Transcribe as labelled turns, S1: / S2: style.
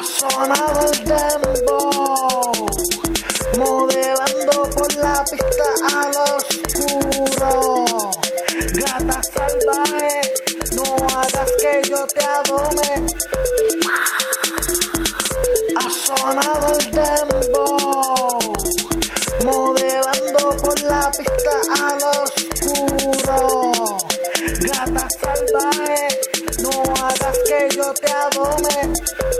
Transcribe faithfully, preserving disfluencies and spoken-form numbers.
S1: Ha sonado el dembow, modelando por la pista al oscuro. Gata salvaje, no hagas que yo te adome. Ha sonado el dembow, modelando por la pista al oscuro. Gata salvaje, no hagas que yo te adome.